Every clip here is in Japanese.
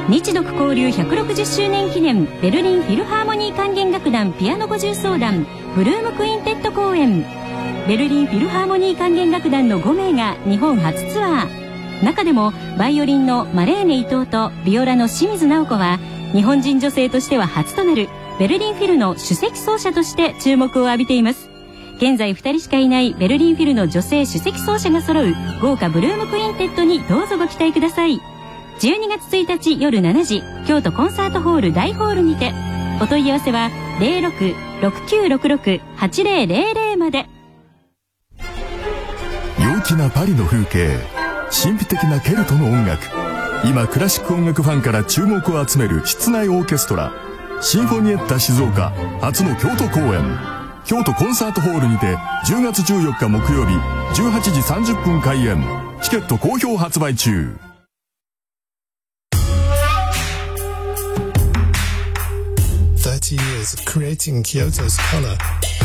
日独交流160周年記念ベルリンフィルハーモニー管弦楽団ピアノ50奏団ブルームクインテッド公演。ベルリンフィルハーモニー管弦楽団の5名が日本初ツアー。中でもバイオリンのマレーネ伊藤とビオラの清水直子は日本人女性としては初となるベルリンフィルの首席奏者として注目を浴びています。現在2人しかいないベルリンフィルの女性首席奏者が揃う豪華ブルームクインテッドにどうぞご期待ください。12月1日夜7時京都コンサートホール大ホールにて。お問い合わせは 06-6966-8000 まで。 陽気なパリの風景、神秘的なケルトの音楽。今クラシック音楽ファンから注目を集める室内オーケストラシンフォニエッタ静岡初の京都公演。京都コンサートホールにて10月14日木曜日18時30分開演。チケット好評発売中。 30 years of creating Kyoto's color.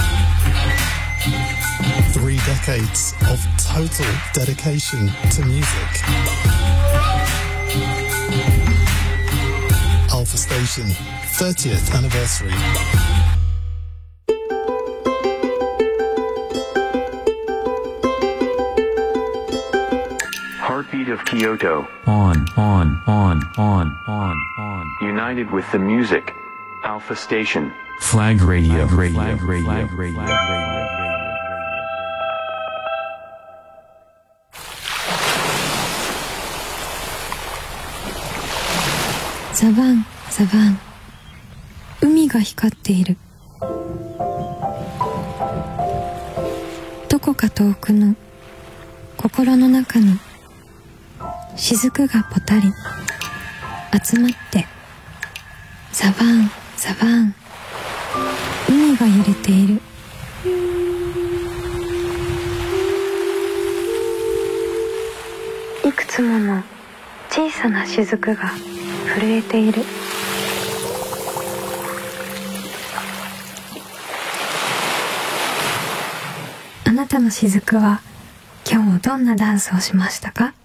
3 decades of total dedication to music. Alpha Station, 30th anniversary. Heartbeat of Kyoto. On. United with the music. Alpha Station. Flag Radio. ザバン、ザバン。海が光っている。どこか遠くの心の中に雫がぽたり集まって、ザバン、ザバン。海が揺れている。いくつもの小さな雫が震えている。あなたの雫は今日どんなダンスをしましたか？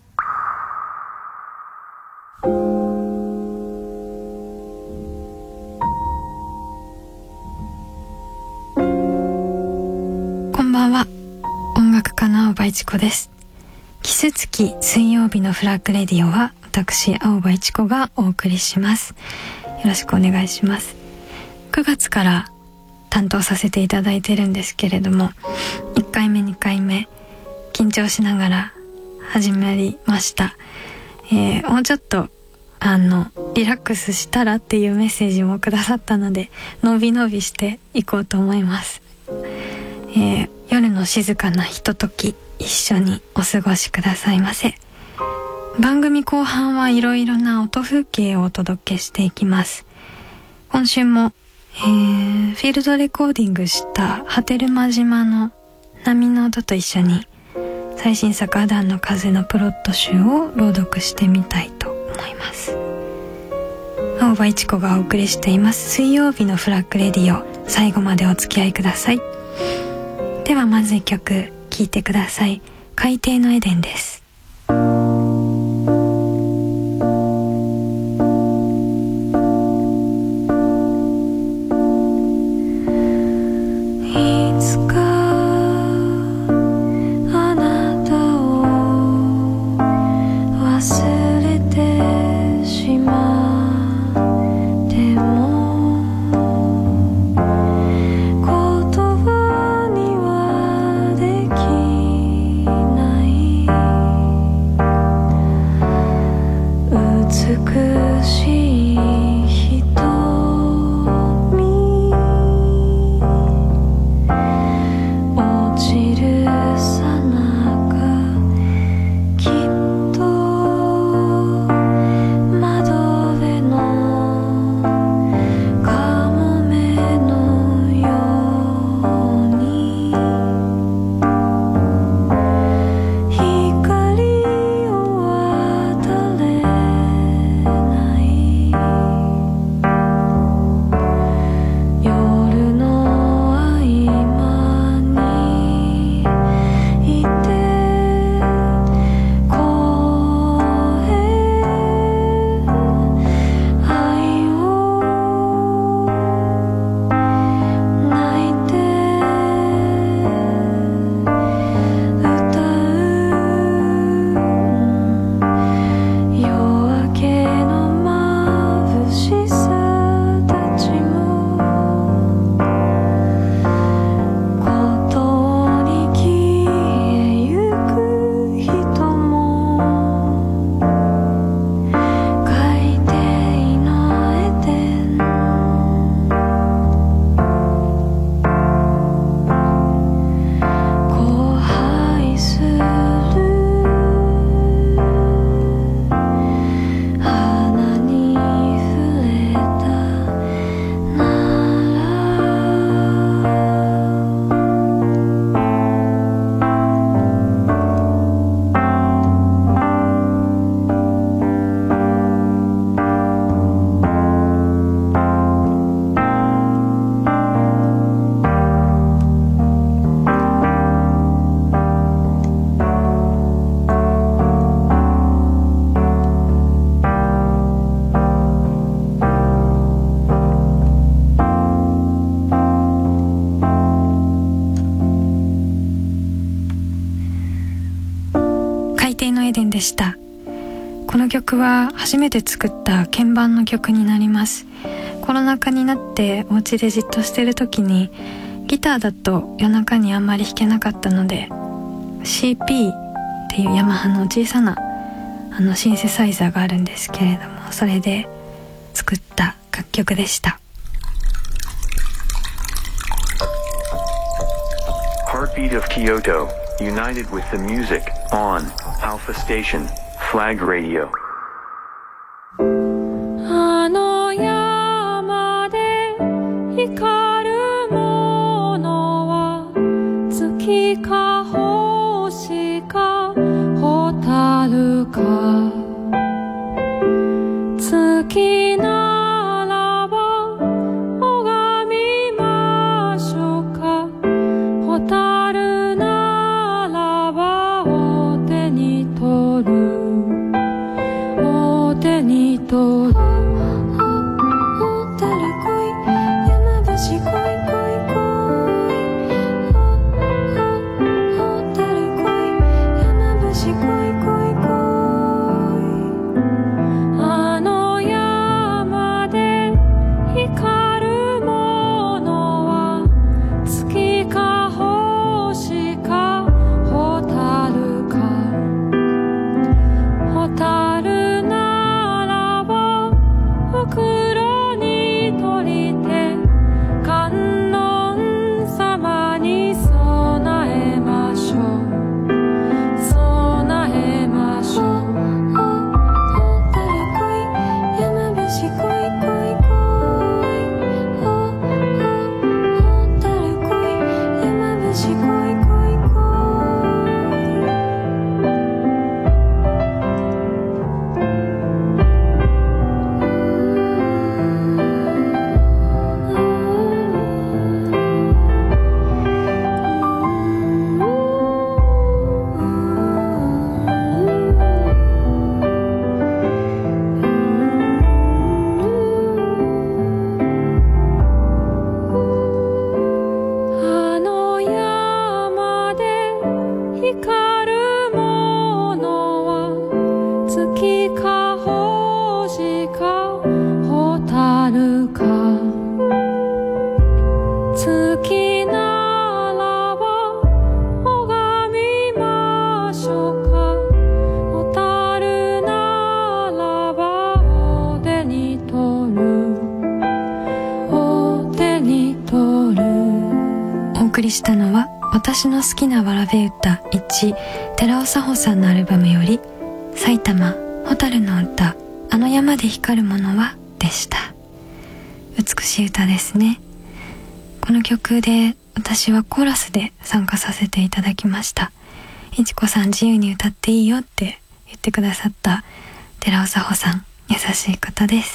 こんばんは、音楽家の青葉一子です。キス付き水曜日のフラッグレディオは私青葉一子がお送りします。よろしくお願いします。9月から担当させていただいてるんですけれども、1回目2回目緊張しながら始まりました。もうちょっとリラックスしたらっていうメッセージもくださったので、のびのびしていこうと思います。夜の静かなひととき一緒にお過ごしくださいませ。番組後半はいろいろな音風景をお届けしていきます。今週も、フィールドレコーディングした波照間島の波の音と一緒に最新作アダンの風のプロット集を朗読してみたいと思います。青葉一子がお送りしています水曜日のフラッグレディオ、最後までお付き合いください。ではまず一曲聴いてください。海底のエデンです。 した。この曲は初めて作った鍵盤の曲になります。コロナ禍になってお家でじっとしてる時にギターだと夜中にあんまり弾けなかったので CP っていうヤマハの小さなシンセサイザーがあるんですけれども、それで作った楽曲でした。 Heartbeat of Kyoto, united with the music, on Alpha Station, Flag Radio. あの山で光るものは月か星か蛍か、月ならば拝みましょうか、蛍ならばお手に取る、お手に取る。 お送りしたのは私の好きなわらべ歌1、寺尾佐穂さんのアルバムより埼玉蛍の歌、あの山で光るものはでした。美しい歌ですね。この曲で私はコーラスで参加させていただきました。いちこさん自由に歌っていいよって言ってくださった寺尾佐穂さん、優しい方です。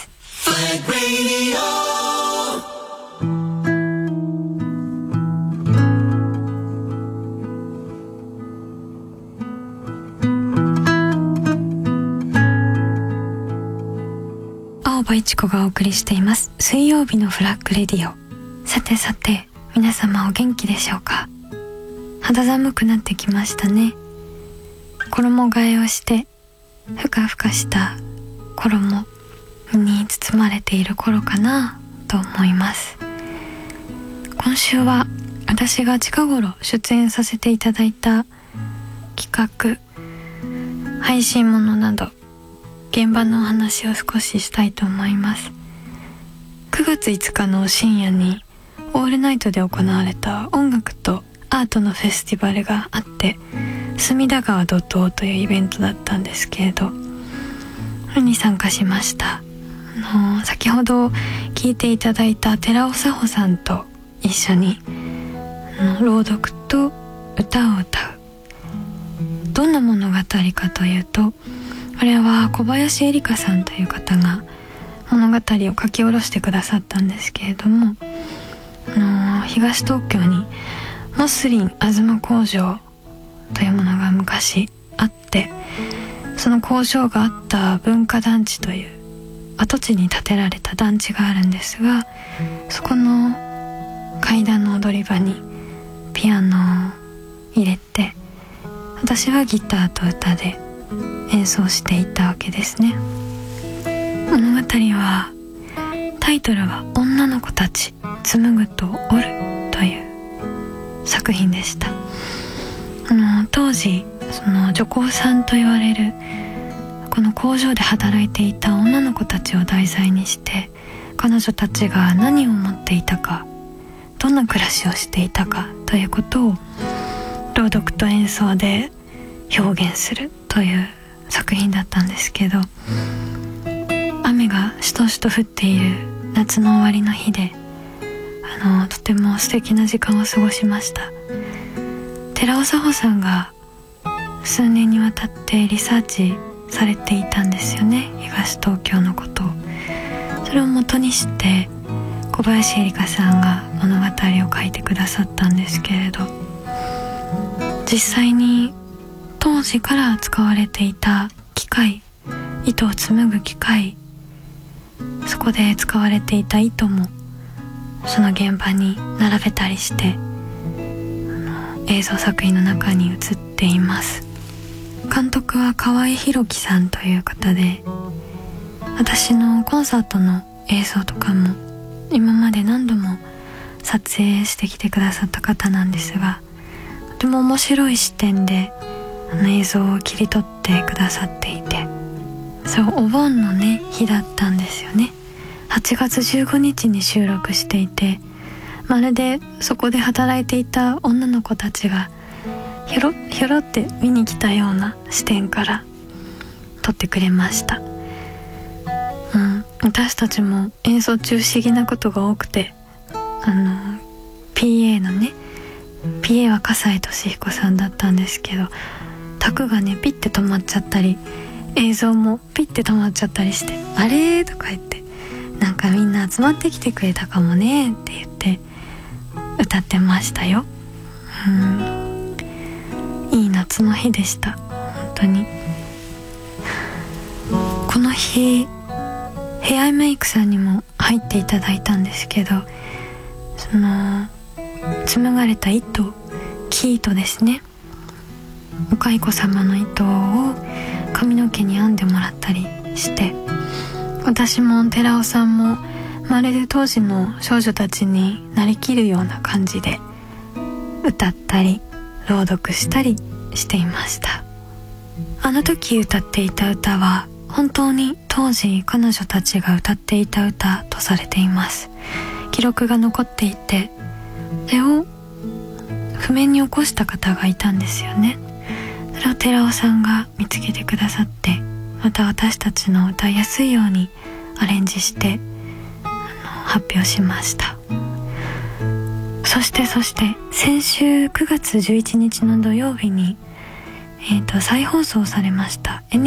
青葉いちこがお送りしています水曜日のフラッグレディオ。さてさて、皆様お元気でしょうか。肌寒くなってきましたね。衣替えをしてふかふかした衣に包まれている頃かなと思います。今週は私が近頃出演させていただいた企画、配信物など現場のお話を少ししたいと思います。9月5日の深夜にオールナイトで行われた音楽とアートのフェスティバルがあって、隅田川怒涛というイベントだったんですけれど、それに参加しました。先ほど聞いていただいた寺尾佐穂さんと一緒に朗読と歌を歌う。どんな物語かというと、これは小林恵梨香さんという方が物語を書き下ろしてくださったんですけれども、東東京にモスリンあずま工場というものが昔あって、その工場があった文化団地という跡地に建てられた団地があるんですが、そこの階段の踊り場にピアノを入れて、私はギターと歌で演奏していたわけですね。物語はタイトルは女の子たち紡ぐと織るという作品でした。当時その女工さんと言われるこの工場で働いていた女の子たちを題材にして、彼女たちが何を思っていたか、どんな暮らしをしていたかということを朗読と演奏で表現するという作品だったんですけど、雨がしとしと降っている夏の終わりの日で、とても素敵な時間を過ごしました。寺尾佐穂さんが数年にわたってリサーチされていたんですよね、東東京のことを。それを元にして小林恵梨香さんが物語を書いてくださったんですけれど、実際に当時から使われていた機械、糸を紡ぐ機械、そこで使われていた糸もその現場に並べたりして映像作品の中に映っています。監督は河合弘樹さんという方で、私のコンサートの映像とかも今まで何度も撮影してきてくださった方なんですが、とても面白い視点で映像を切り取ってくださっていて、そうお盆のね日だったんですよね。8月15日に収録していて、まるでそこで働いていた女の子たちがひょろひょろって見に来たような視点から撮ってくれました。私たちも演奏中不思議なことが多くて、PA のね PA は笠井俊彦さんだったんですけど、タクがねピッて止まっちゃったり、映像もピッて止まっちゃったりして、あれとか言って、なんかみんな集まってきてくれたかもねって言って歌ってましたよ。いい夏の日でした、本当に。この日ヘアメイクさんにも入っていただいたんですけど、その紡がれた糸、生糸ですね、お蚕様の糸を髪の毛に編んでもらったりして、私も寺尾さんもまるで当時の少女たちになりきるような感じで歌ったり朗読したりしていました。あの時歌っていた歌は本当に当時彼女たちが歌っていた歌とされています。記録が残っていて、それを譜面に起こした方がいたんですよね。それを寺尾さんが見つけてくださって、また私たちの歌いやすいようにアレンジして発表しました。そして先週9月11日の土曜日に、再放送されました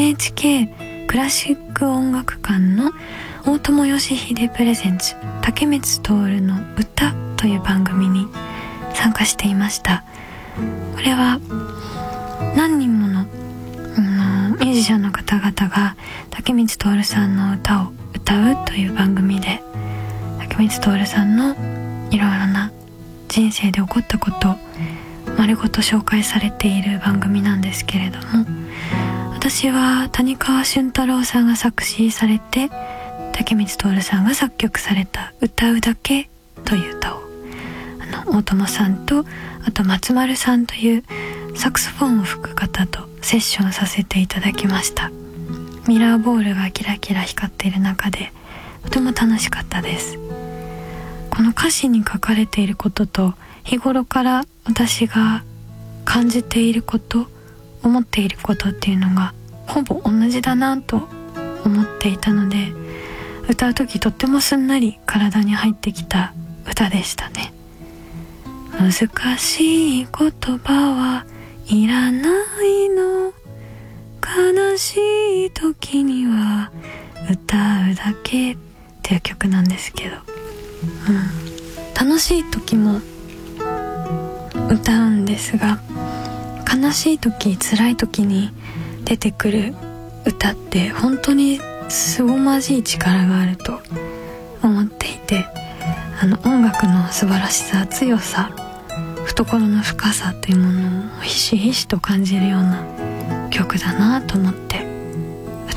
NHK クラシック音楽館の大友義秀プレゼンツ竹光徹の歌という番組に参加していました。これは何人もの、ミュージシャンの方々が竹光徹さんの歌を歌うという番組で、竹光徹さんのいろいろな人生で起こったことを丸ごと紹介されている番組なんですけれども、私は谷川俊太郎さんが作詞されて竹光徹さんが作曲された歌うだけという歌を大友さんとあと松丸さんというサクソフォンを吹く方とセッションさせていただきました。ミラーボールがキラキラ光っている中でとても楽しかったです。この歌詞に書かれていることと日頃から私が感じていること、思っていることっていうのがほぼ同じだなと思っていたので、歌う時とってもすんなり体に入ってきた歌でしたね。難しい言葉はいらないの、悲しい時には歌うだけっていう曲なんですけど、楽しい時も歌うんですが、悲しい時、辛い時に出てくる歌って本当に凄まじい力があると思っていて、音楽の素晴らしさ、強さ、懐の深さというものをひしひしと感じるような曲だなと思って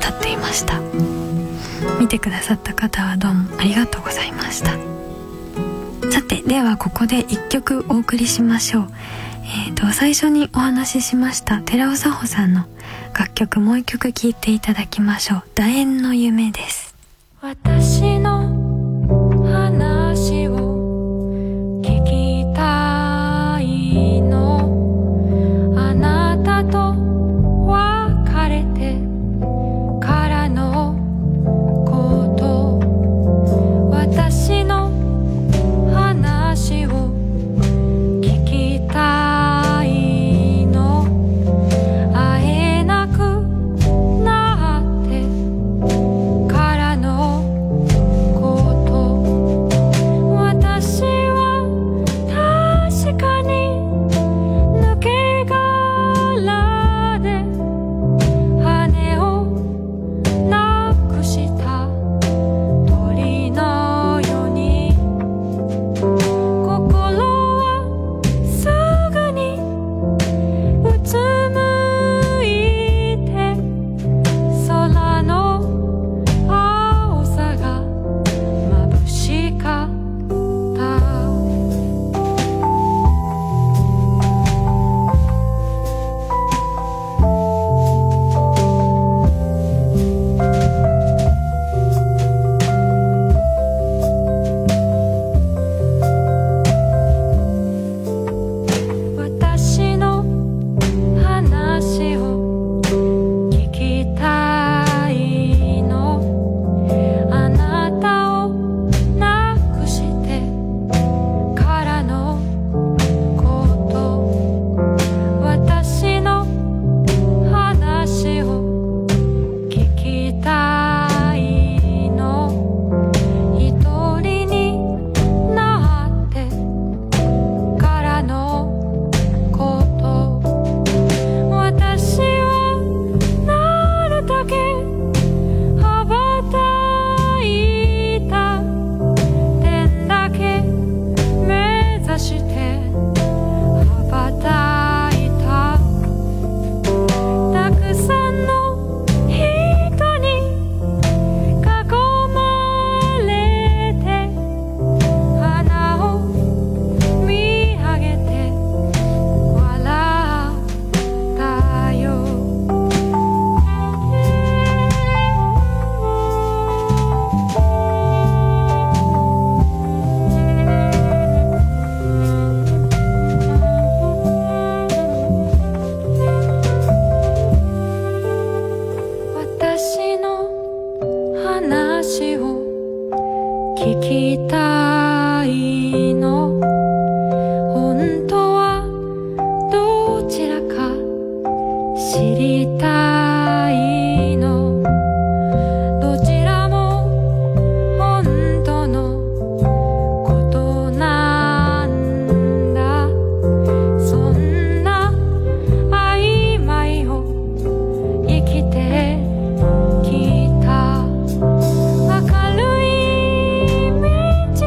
歌っていました。見てくださった方はどうもありがとうございました。さて、ではここで一曲お送りしましょう。最初にお話ししました寺尾佐穂さんの楽曲、もう一曲聴いていただきましょう。楕円の夢です。 私の話を聞きたいの、あなたと別れてからのこと、私の話を聞きたいの、会えなくなってからのこと、私は確かに抜け殻で羽をなくした鳥のように、心はすぐにうつむいて、空の青さが眩しかった。私の話を聞きたいの、あなたをなくしてからのこと、私の話を聞きたいの、一人になってからのこと、私はなるだけ羽ばたいた天だけ目指して羽ばたいた、たくさんの人に囲まれて、花を見上げて笑ったよ。私の話を聞きたいの、本当はどちらか知りたいの、どちらも本当のことなんだ、そんな曖昧を生きてきた。明るい道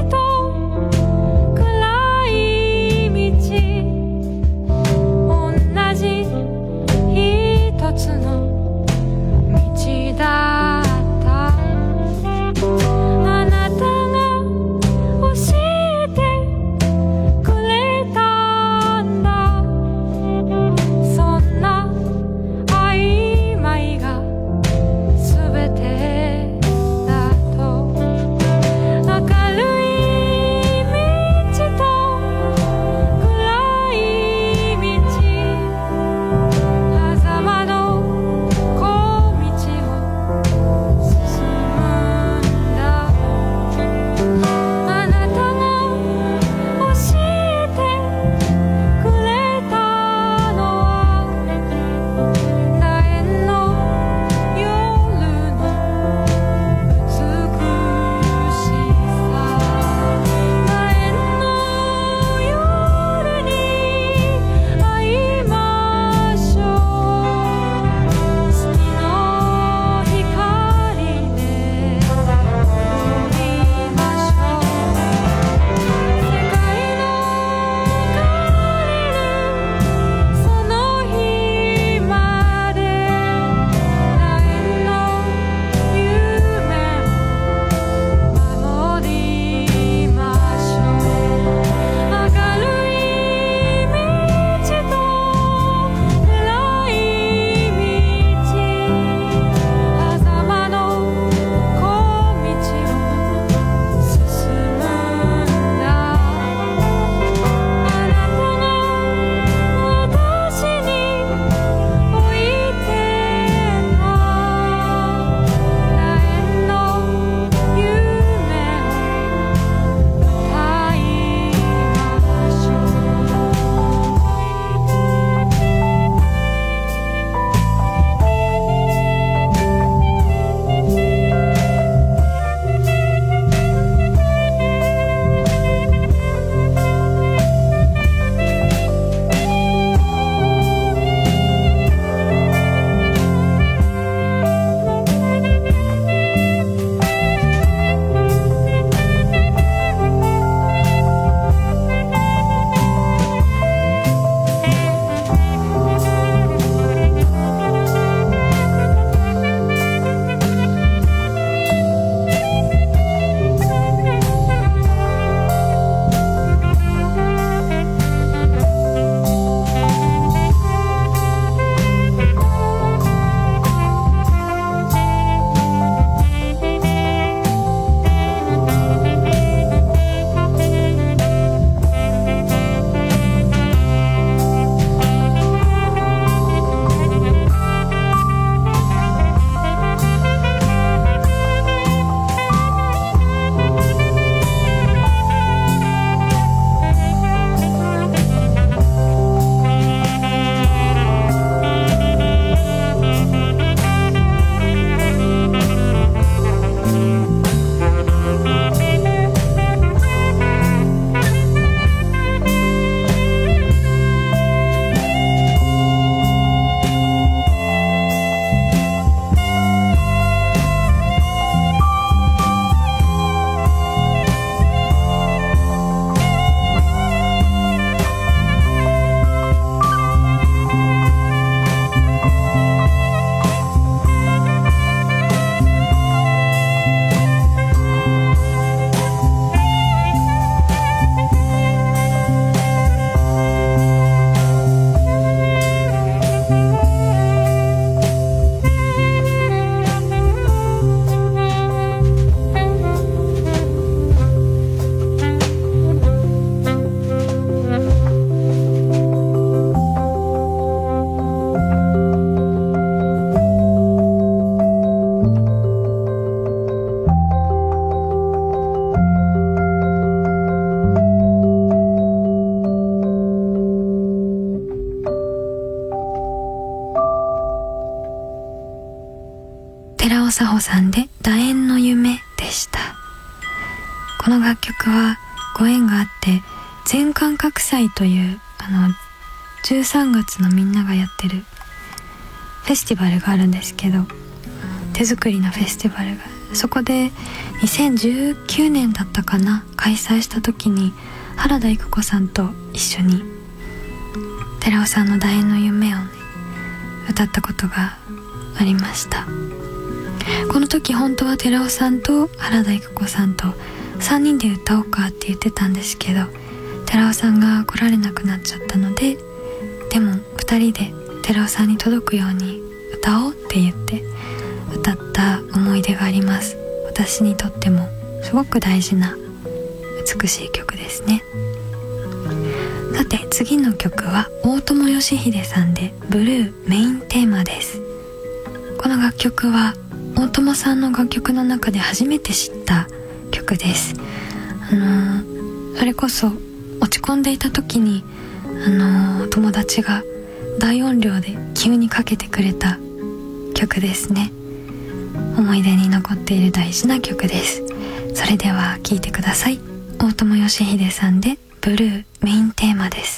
寺尾佐穂さんで楕円の夢でした。この楽曲はご縁があって全感覚祭という13月のみんながやってるフェスティバルがあるんですけど、手作りのフェスティバルが、そこで2019年だったかな、開催した時に原田育子さんと一緒に寺尾さんの楕円の夢をね歌ったことがありました。この時本当は寺尾さんと原田育子さんと3人で歌おうかって言ってたんですけど、寺尾さんが来られなくなっちゃったので、でも2人で寺尾さんに届くように歌おうって言って歌った思い出があります。私にとってもすごく大事な美しい曲ですね。さて次の曲は大友良英さんでブルーメインテーマです。この楽曲は大友さんの楽曲の中で初めて知った曲です。それこそ落ち込んでいた時に友達が大音量で急にかけてくれた曲ですね。思い出に残っている大事な曲です。それでは聴いてください。大友良英さんでブルーメインテーマです。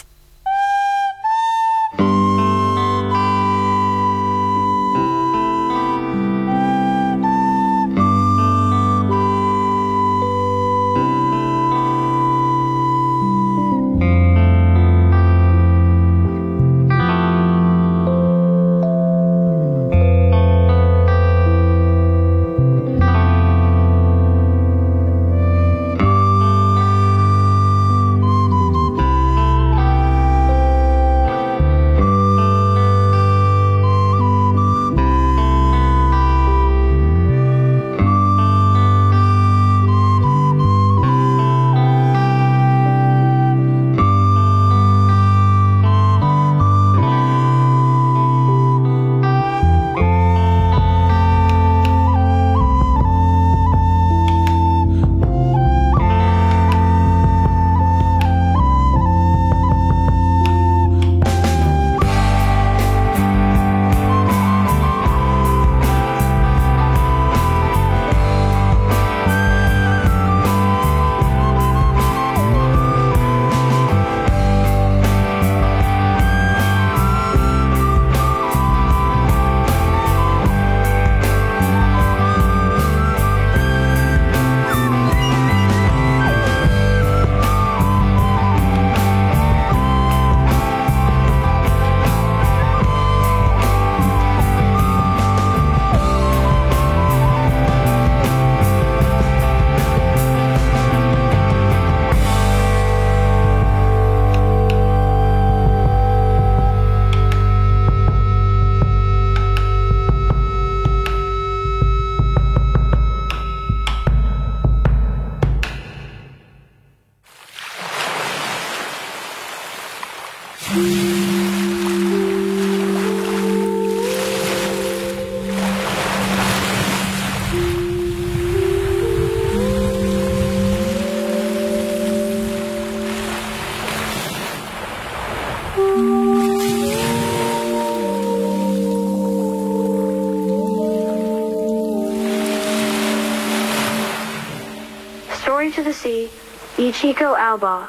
Story to the Sea, Ichiko Aoba.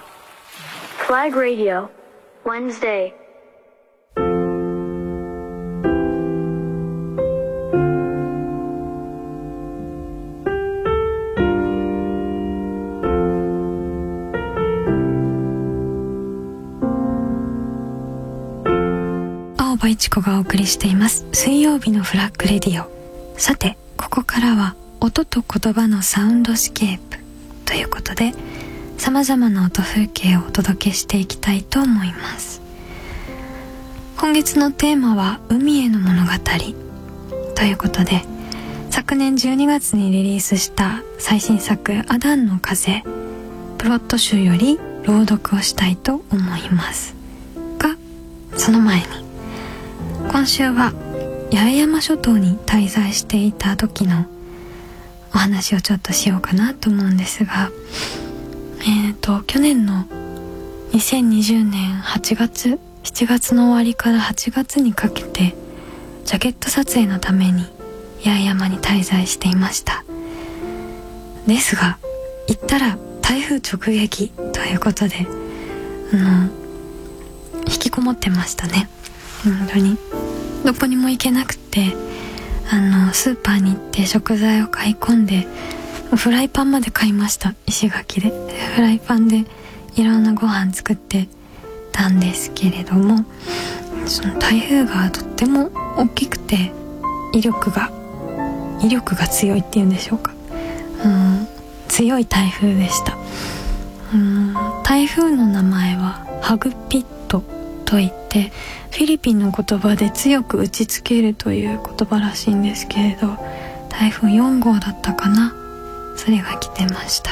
Flag Radio, Wednesday. Aoba Ichiko がお送りしています水曜日のフラッグレディオ。さてここからは音と言葉のサウンドスケープということで、様々な音風景をお届けしていきたいと思います。今月のテーマは海への物語ということで、昨年12月にリリースした最新作アダンの風プロット集より朗読をしたいと思いますが、その前に今週は八重山諸島に滞在していた時のお話をちょっとしようかなと思うんですが、去年の2020年8月7月の終わりから8月にかけてジャケット撮影のために八重山に滞在していました。ですが行ったら台風直撃ということで引きこもってましたね。本当にどこにも行けなくてスーパーに行って食材を買い込んでフライパンまで買いました。石垣でフライパンでいろんなご飯作ってたんですけれども、その台風がとっても大きくて威力が強いっていうんでしょうか、強い台風でした。台風の名前はハグピットといってフィリピンの言葉で強く打ちつけるという言葉らしいんですけれど、台風4号だったかな、それが来てました。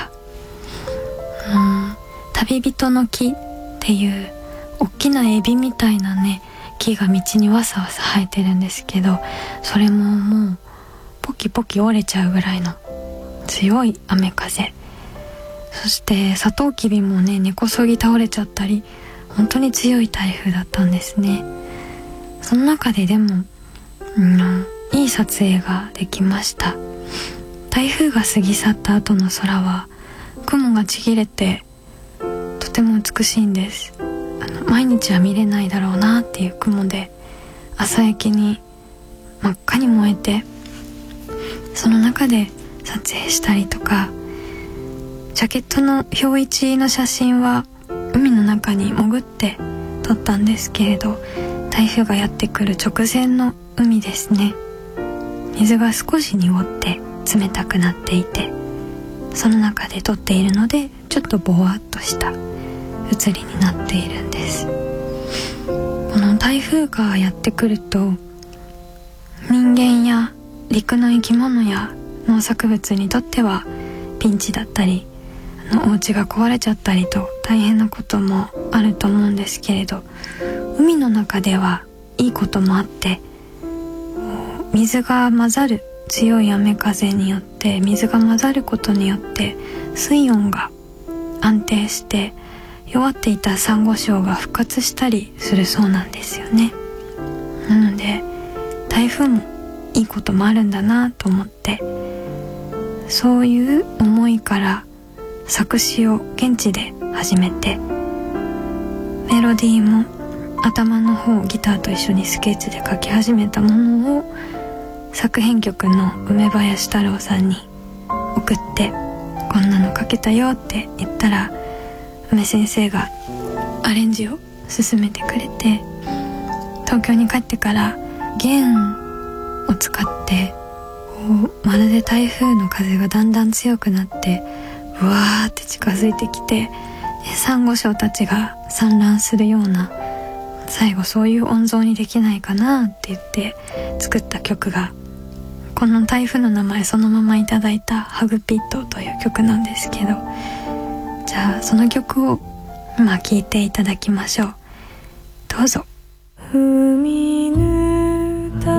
旅人の木っていう大きなエビみたいなね木が道にわさわさ生えてるんですけど、それももうポキポキ折れちゃうぐらいの強い雨風、そしてサトウキビもね根こそぎ倒れちゃったり、本当に強い台風だったんですね。その中ででもいい撮影ができました。台風が過ぎ去った後の空は雲がちぎれてとても美しいんです。毎日は見れないだろうなっていう雲で朝焼けに真っ赤に燃えて、その中で撮影したりとか、ジャケットの表一の写真は海の中に潜って撮ったんですけれど、台風がやってくる直前の海ですね。水が少し濁って冷たくなっていて、その中で撮っているのでちょっとぼわっとした写りになっているんです。この台風がやってくると人間や陸の生き物や農作物にとってはピンチだったり、お家が壊れちゃったりと大変なこともあると思うんですけれど、海の中ではいいこともあって、水が混ざる、強い雨風によって水が混ざることによって水温が安定して弱っていたサンゴ礁が復活したりするそうなんですよね。なので台風もいいこともあるんだなと思って、そういう思いから作詞を現地で始めて、メロディーも頭の方ギターと一緒にスケッチで書き始めたものを作編曲の梅林太郎さんに送って、こんなの書けたよって言ったら梅先生がアレンジを進めてくれて、東京に帰ってから弦を使ってまるで台風の風がだんだん強くなってうわーって近づいてきて、サンゴ礁たちが産卵するような、最後そういう音像にできないかなって言って作った曲がこの台風の名前そのままいただいたハグピットという曲なんですけど、じゃあその曲を今聴いていただきましょう。どうぞ。海ぬた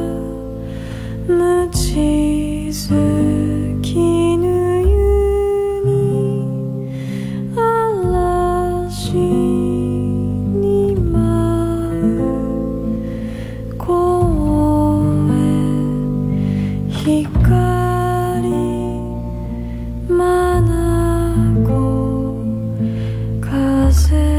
むちづきぬゆに嵐に舞う声光まなこ風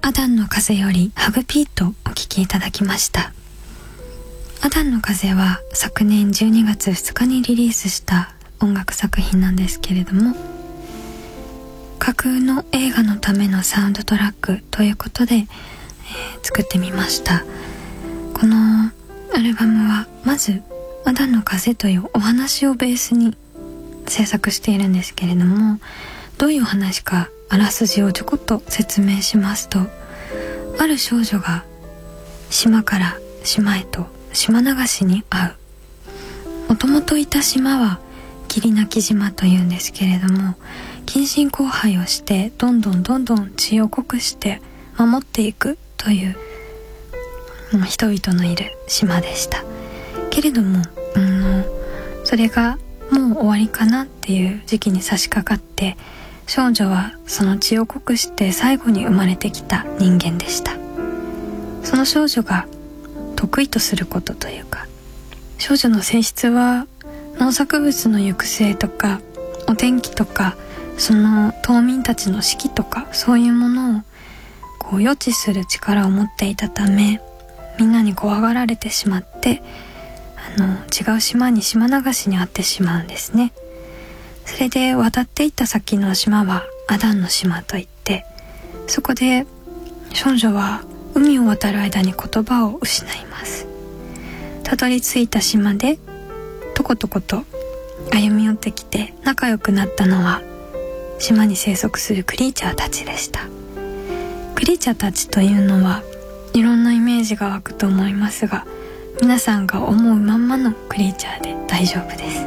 アダンの風よりハグピートお聴きいただきました。アダンの風は昨年12月2日にリリースした音楽作品なんですけれども、架空の映画のためのサウンドトラックということで、作ってみました。このアルバムはまずアダンの風というお話をベースに制作しているんですけれども、どういうお話かあらすじをちょこっと説明しますと、ある少女が島から島へと島流しに遭う。もともといた島は霧鳴島というんですけれども、近親交配をしてどんどん血を濃くして守っていくという人々のいる島でした。けれども、それがもう終わりかなっていう時期に差し掛かって、少女はその血を濃くして最後に生まれてきた人間でした。その少女が得意とすることというか、少女の性質は農作物の行く末とかお天気とか、その島民たちの四季とか、そういうものを予知する力を持っていたため、みんなに怖がられてしまって、違う島に島流しに遭ってしまうんですね。それで渡っていった先の島はアダンの島といって、そこで少女は海を渡る間に言葉を失います。たどり着いた島でとことこと歩み寄ってきて仲良くなったのは、島に生息するクリーチャーたちでした。クリーチャーたちというのはいろんなイメージが湧くと思いますが、皆さんが思うまんまのクリーチャーで大丈夫です。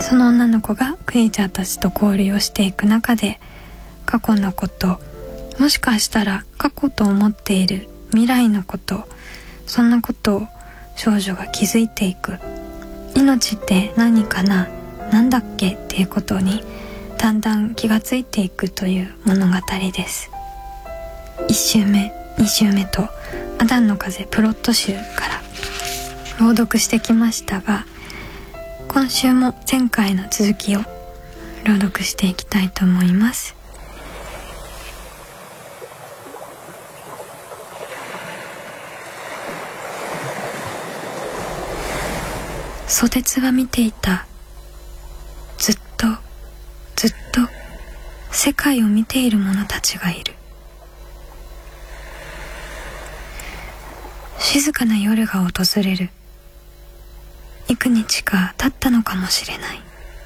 その女の子がクリーチャーたちと交流をしていく中で、過去のこと、もしかしたら過去と思っている未来のこと、そんなことを少女が気づいていく。命って何かな、なんだっけっていうことにだんだん気がついていくという物語です。1週目2週目とアダンの風プロット集から朗読してきましたが、今週も前回の続きを朗読していきたいと思います。ソテツは見ていた。ずっと世界を見ている者たちがいる。静かな夜が訪れる。幾日か経ったのかもしれない。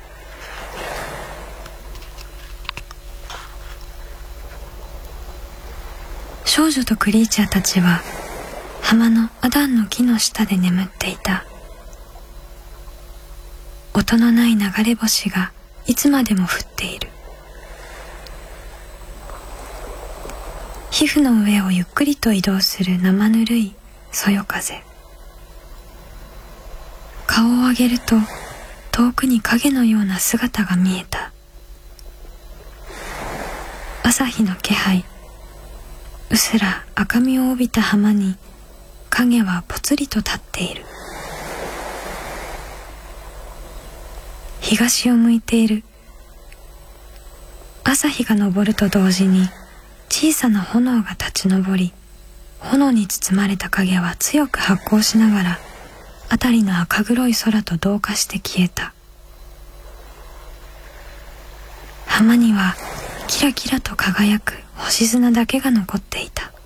少女とクリーチャーたちは浜のアダンの木の下で眠っていた。音のない流れ星がいつまでも降っている。皮膚の上をゆっくりと移動する生ぬるいそよ風。顔を上げると遠くに影のような姿が見えた。朝日の気配。うすら赤みを帯びた浜に影はぽつりと立っている。東を向いている。朝日が昇ると同時に小さな炎が立ち上り、炎に包まれた影は強く発光しながら辺りの赤黒い空と同化して消えた。浜にはキラキラと輝く星砂だけが残っていた。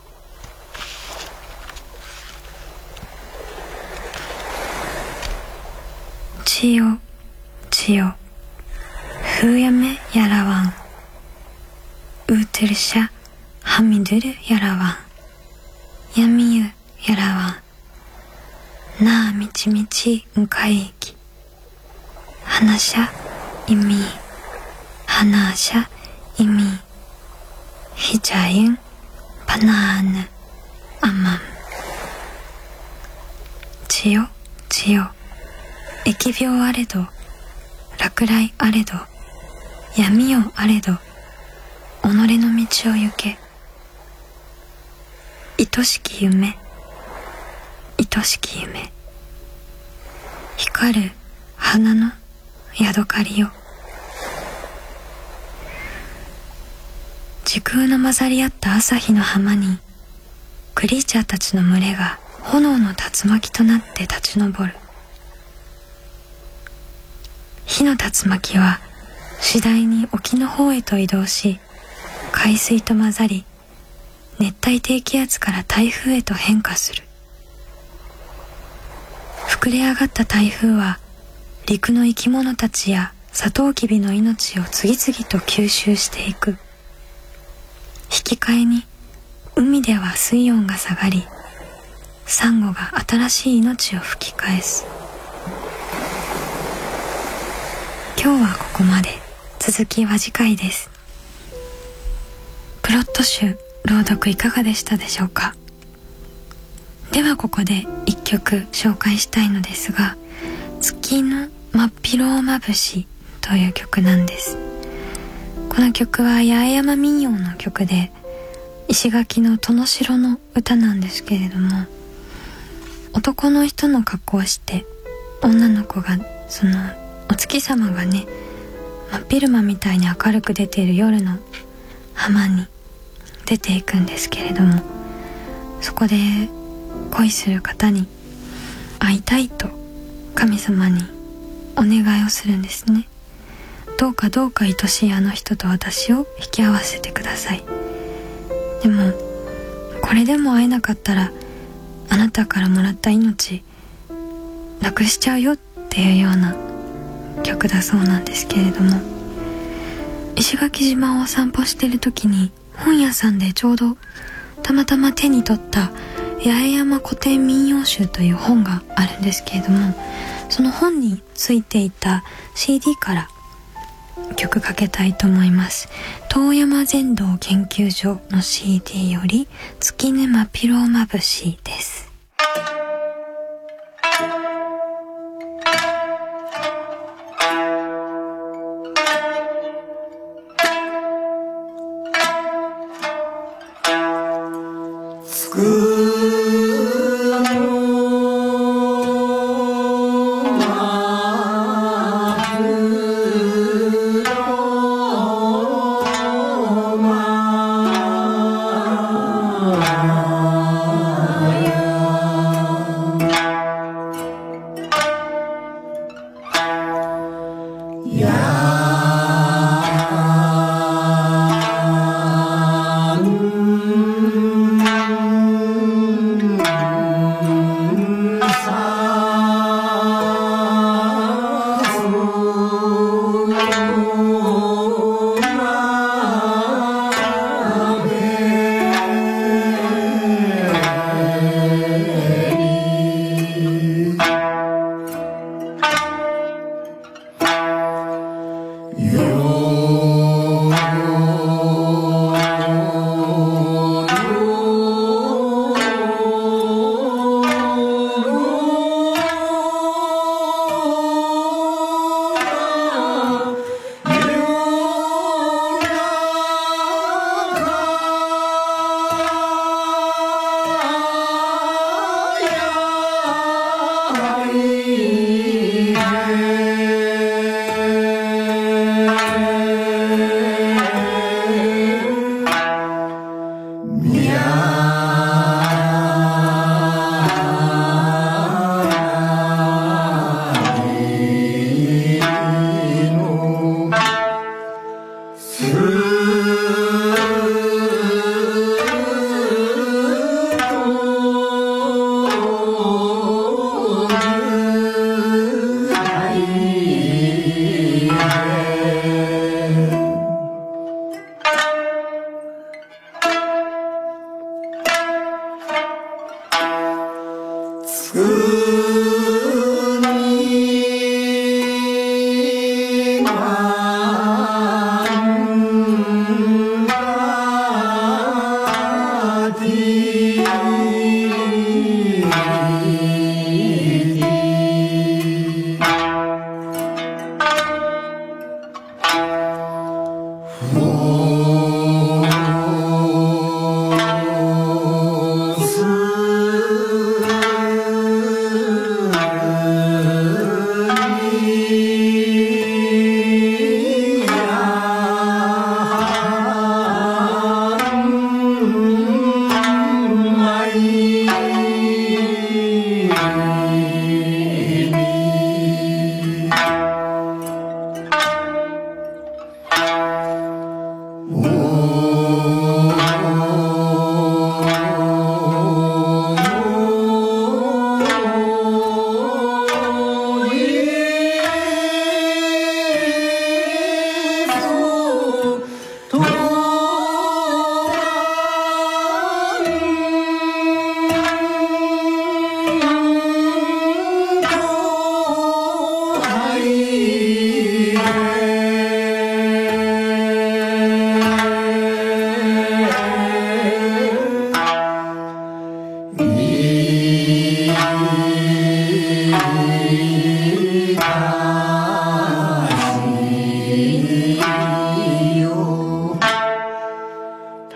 千代千代ふうやめやらわんうーてるしゃはみどるやらわんやみゆやらわんなあみちみちんかいきはなしゃいみはなしゃいみひじゃゆんぱなーぬあまんちよちよ疫病あれど落雷あれど闇夜あれど己の道を行け。愛しき夢愛しき夢光る花のヤドカリよ。じく空の混ざり合った朝日の浜にクリーチャーたちの群れが炎の竜巻となって立ち上る。火の竜巻は次第に沖の方へと移動し、海水と混ざり、熱帯低気圧から台風へと変化する。膨れ上がった台風は陸の生き物たちやサトウキビの命を次々と吸収していく。引き換えに海では水温が下がり、サンゴが新しい命を吹き返す。今日はここまで。続きは次回です。プロット集朗読いかがでしたでしょうか。ではここで一曲紹介したいのですが、月の真っ広まぶしという曲なんです。この曲は八重山民謡の曲で、石垣の殿城の歌なんですけれども、男の人の格好をして女の子がそのお月様がね、真っ昼間みたいに明るく出ている夜の浜に出ていくんですけれども、そこで恋する方に会いたいと神様にお願いをするんですね。どうかどうか愛しいあの人と私を引き合わせてください。でもこれでも会えなかったらあなたからもらった命なくしちゃうよっていうような曲だそうなんですけれども、石垣島を散歩している時に本屋さんでちょうどたまたま手に取った八重山古典民謡集という本があるんですけれども、その本についていた CD から曲かけたいと思います。遠山禅道研究所の CD より月沼ピローまぶしです。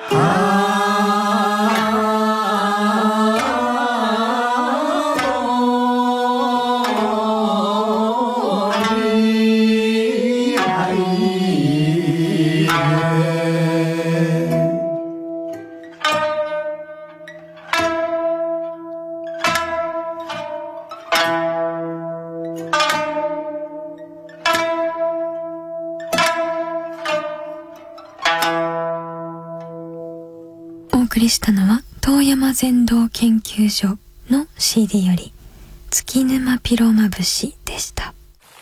お送りしたのは遠山禅道研究所の CD より月沼ピロマ節でした。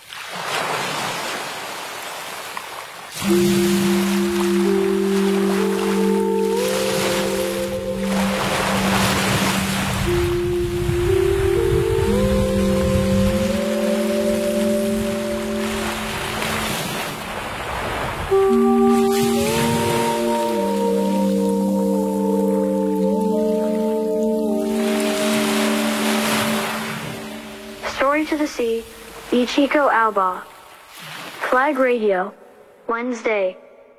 Story to the Sea, Ichiko Aoba. Flag Radio, Wednesday.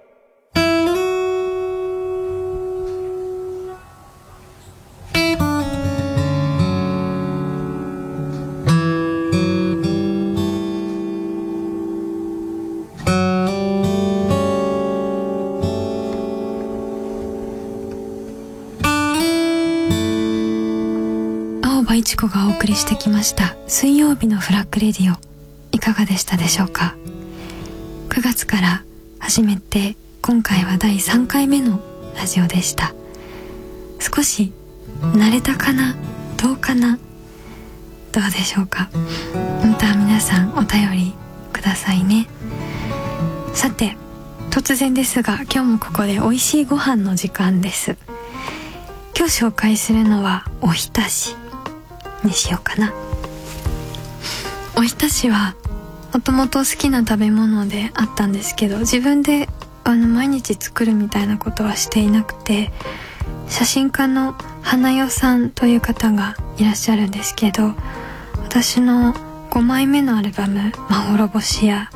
いちこがお送りしてきました水曜日のフラッグレディオ、いかがでしたでしょうか。9月から始めて今回は第3回目のラジオでした。少し慣れたかな、どうかな、どうでしょうか。また皆さんお便りくださいね。さて突然ですが今日もここで美味しいご飯の時間です。今日紹介するのはおひたしにしようかな。おひたしはもともと好きな食べ物であったんですけど、自分で毎日作るみたいなことはしていなくて、写真家の花代さんという方がいらっしゃるんですけど、私の5枚目のアルバムまほろぼしや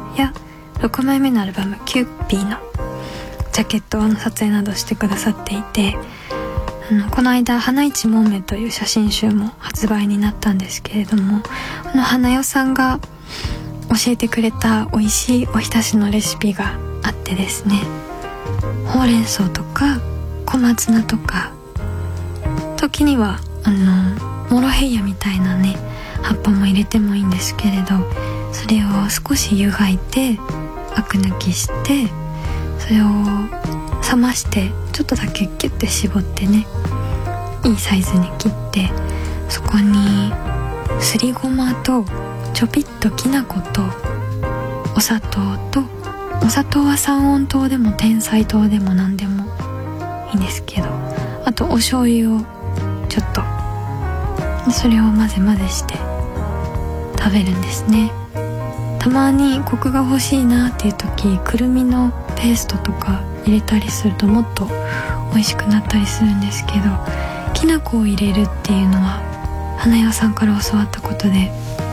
6枚目のアルバムキューピーのジャケットの撮影などしてくださっていて、この間花一門目という写真集も発売になったんですけれども、花代さんが教えてくれた美味しいおひたしのレシピがあってですね、ほうれん草とか小松菜とか、時にはモロヘイヤみたいなね葉っぱも入れてもいいんですけれど、それを少し湯がいてアク抜きして、それを冷ましてちょっとだけキュッて絞ってね、いいサイズに切って、そこにすりごまとちょぴっときな粉とお砂糖と、お砂糖は三温糖でも天才糖でも何でもいいんですけど、あとお醤油をちょっと、それを混ぜ混ぜして食べるんですね。たまにコクが欲しいなっていう時、くるみのペーストとか入れたりするともっと美味しくなったりするんですけど、きな粉を入れるっていうのは花代さんから教わったことで、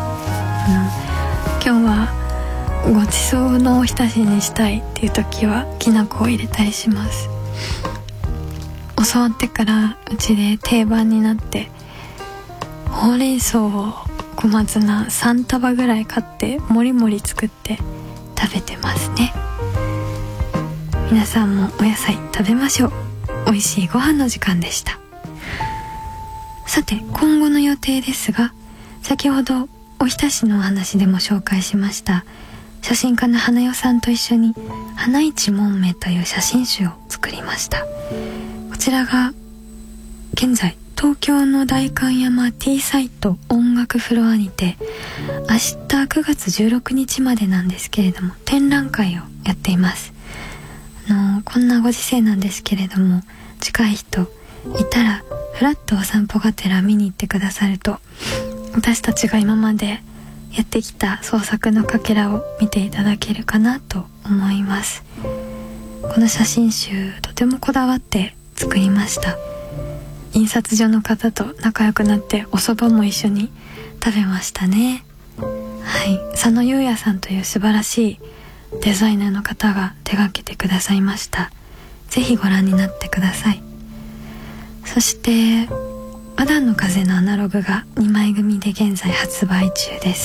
今日はごちそうのおひたしにしたいっていう時はきな粉を入れたりします。教わってからうちで定番になって、ほうれん草を小松菜3束ぐらい買ってもりもり作って食べてますね。皆さんもお野菜食べましょう。美味しいご飯の時間でした。さて今後の予定ですが、先ほどおひたしのお話でも紹介しました写真家の花代さんと一緒に花一門目という写真集を作りました。こちらが現在東京の代官山 T サイト音楽フロアにて明日9月16日までなんですけれども展覧会をやっています。こんなご時世なんですけれども、近い人いたらフラッとお散歩がてら見に行ってくださると、私たちが今までやってきた創作のかけらを見ていただけるかなと思います。この写真集とてもこだわって作りました。印刷所の方と仲良くなってお蕎麦も一緒に食べましたね。はい、佐野裕也さんという素晴らしいデザイナーの方が手掛けてくださいました。 ぜひご覧になってください。そしてアダンの風のアナログが2枚組で現在発売中です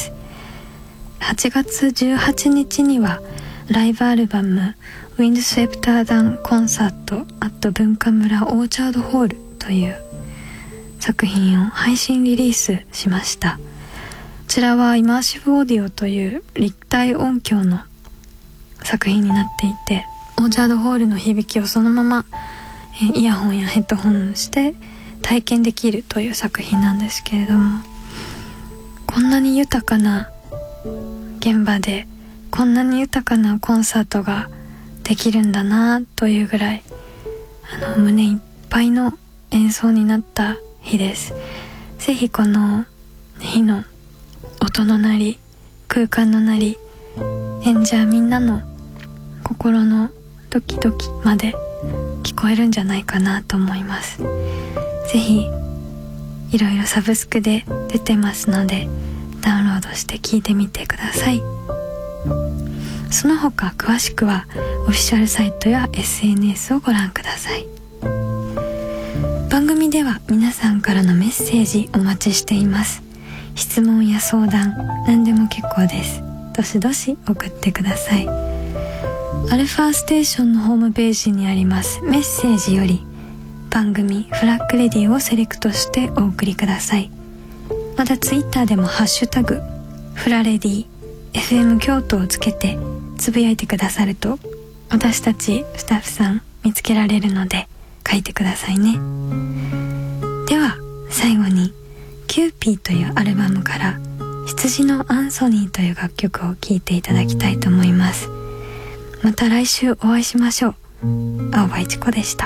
。8月18日にはライブアルバムウィンドスウェプターダンコンサートアット文化村オーチャードホールという作品を配信リリースしました。こちらはイマーシブオーディオという立体音響の作品になっていて、オーチャードホールの響きをそのままイヤホンやヘッドホンして体験できるという作品なんですけれども、こんなに豊かな現場でこんなに豊かなコンサートができるんだなというぐらい胸いっぱいの演奏になった日です。ぜひこの日の音の鳴り、空間の鳴り、演者みんなの心のドキドキまで聞こえるんじゃないかなと思います。ぜひいろいろサブスクで出てますのでダウンロードして聴いてみてください。その他詳しくはオフィシャルサイトや SNS をご覧ください。番組では皆さんからのメッセージお待ちしています。質問や相談何でも結構です。どしどし送ってください。アルファステーションのホームページにありますメッセージより番組フラッグレディをセレクトしてお送りください。またツイッターでもハッシュタグフラレディ FM 京都をつけてつぶやいてくださると私たちスタッフさん見つけられるので書いてくださいね。では最後にキューピーというアルバムから羊のアンソニーという楽曲を聴いていただきたいと思います。また来週お会いしましょう。青葉一子でした。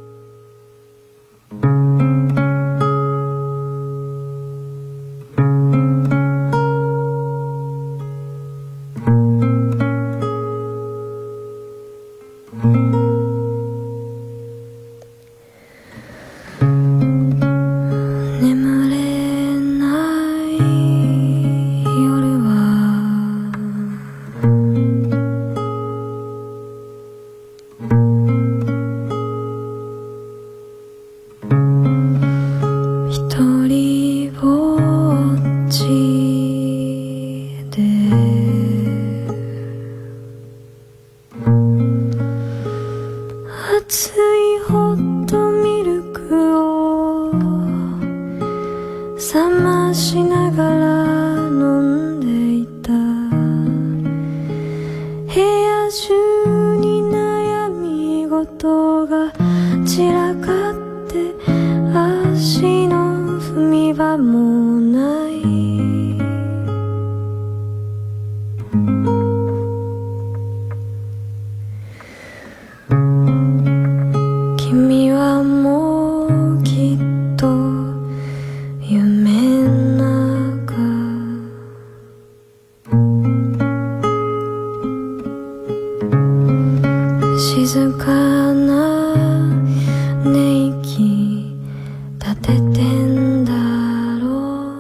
静かな寝息立ててんだろ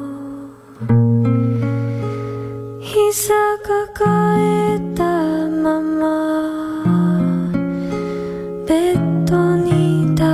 う。膝抱えたままベッドに倒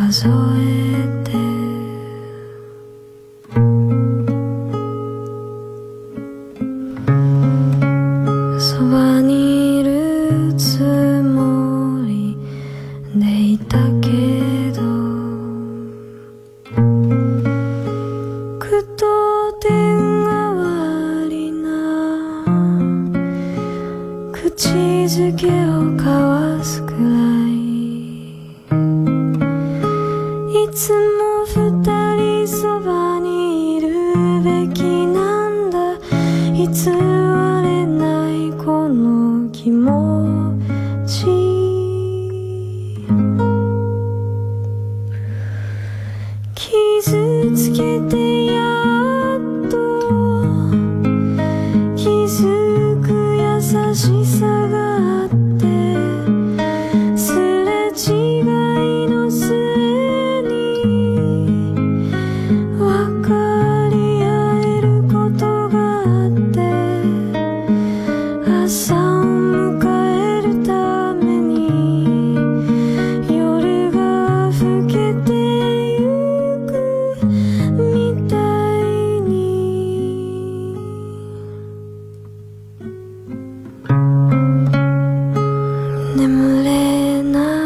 数えてそばにいるつもりでいたけどくと電話割りな口づけを交わすくらいいつも二人そばにいるべきなんだ偽れないこの気持ち傷つけてやっと気づく優しさがあってすれ違いの末に分かり合えることがあって朝を迎えるために夜が更けてゆくみたいに眠れ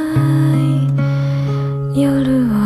ない夜は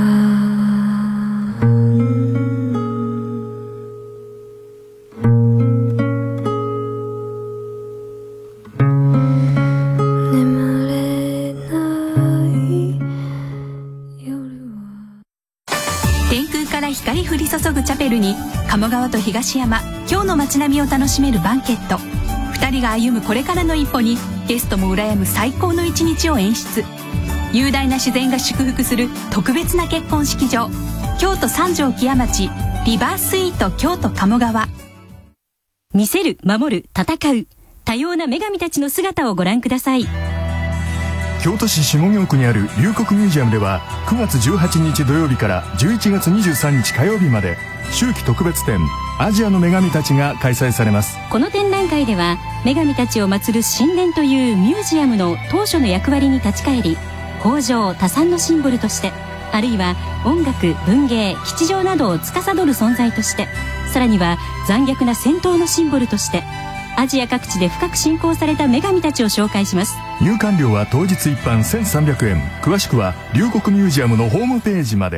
眠れない夜は天空から光降り注ぐチャペルに鴨川と東山今日の街並みを楽しめるバンケット。2人が歩むこれからの一歩にゲストも羨む最高の一日を演出。雄大な自然が祝福する特別な結婚式場、京都三条木屋町リバースイート京都鴨川。 見せる、守る、戦う多様な女神たちの姿をご覧ください。 京都市下京区にある龍谷ミュージアムでは9月18日土曜日から11月23日火曜日まで秋季特別展アジアの女神たちが開催されます。 この展覧会では女神たちを祀る神殿というミュージアムの当初の役割に立ち返り、豊穣多産のシンボルとして、あるいは音楽、文芸、吉祥などを司る存在として、さらには残虐な戦闘のシンボルとして、アジア各地で深く信仰された女神たちを紹介します。 入館料は当日一般1300円。詳しくは龍谷ミュージアムのホームページまで。